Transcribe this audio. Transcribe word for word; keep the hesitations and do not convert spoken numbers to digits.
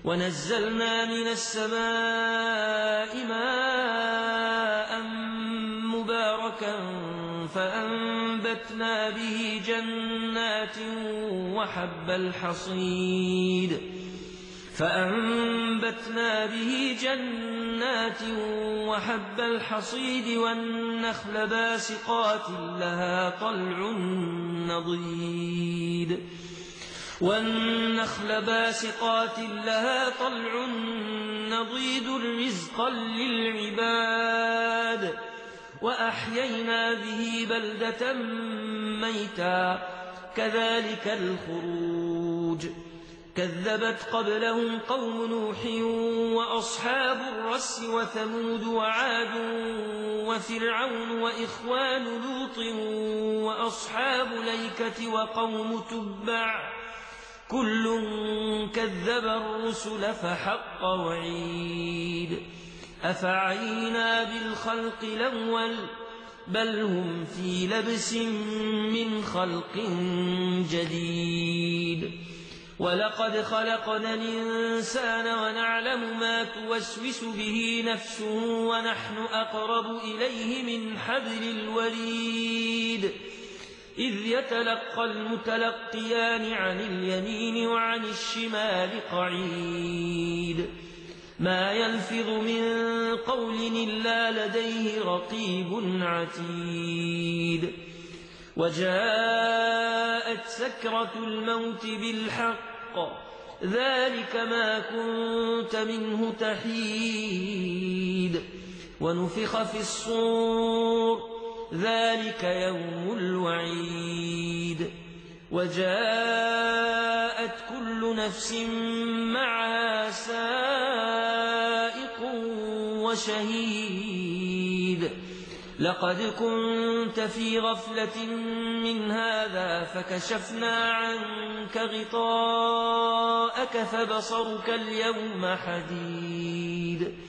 ونزلنا من السماء ماء مباركا فأنبتنا به جنات وحب الحصيد فأنبتنا به جنات وحب الحصيد والنخل باسقات لها طلع نضيد والنخل باسقات لها طلع نضيد رزقا للعباد وأحيينا به بلدة ميتا كذلك الخروج كذبت قبلهم قوم نوح وأصحاب الرس وثمود وعاد وفرعون وإخوان لوط وأصحاب الأيكة وقوم تبع كل كذب الرسل فحق وعيد أفعينا بالخلق الأول بل هم في لبس من خلق جديد ولقد خلقنا الإنسان ونعلم ما توسوس به نفسه ونحن أقرب إليه من حبل الوريد إذ يتلقى المتلقيان عن اليمين وعن الشمال قعيد ما يلفظ من قول إلا لديه رقيب عتيد وجاءت سكرة الموت بالحق ذلك ما كنت منه تحيد ونفخ في الصور ذلك يوم الوعيد وجاءت كل نفس معها سائق وشهيد لقد كنت في غفلة من هذا فكشفنا عنك غطاءك فبصرك اليوم حديد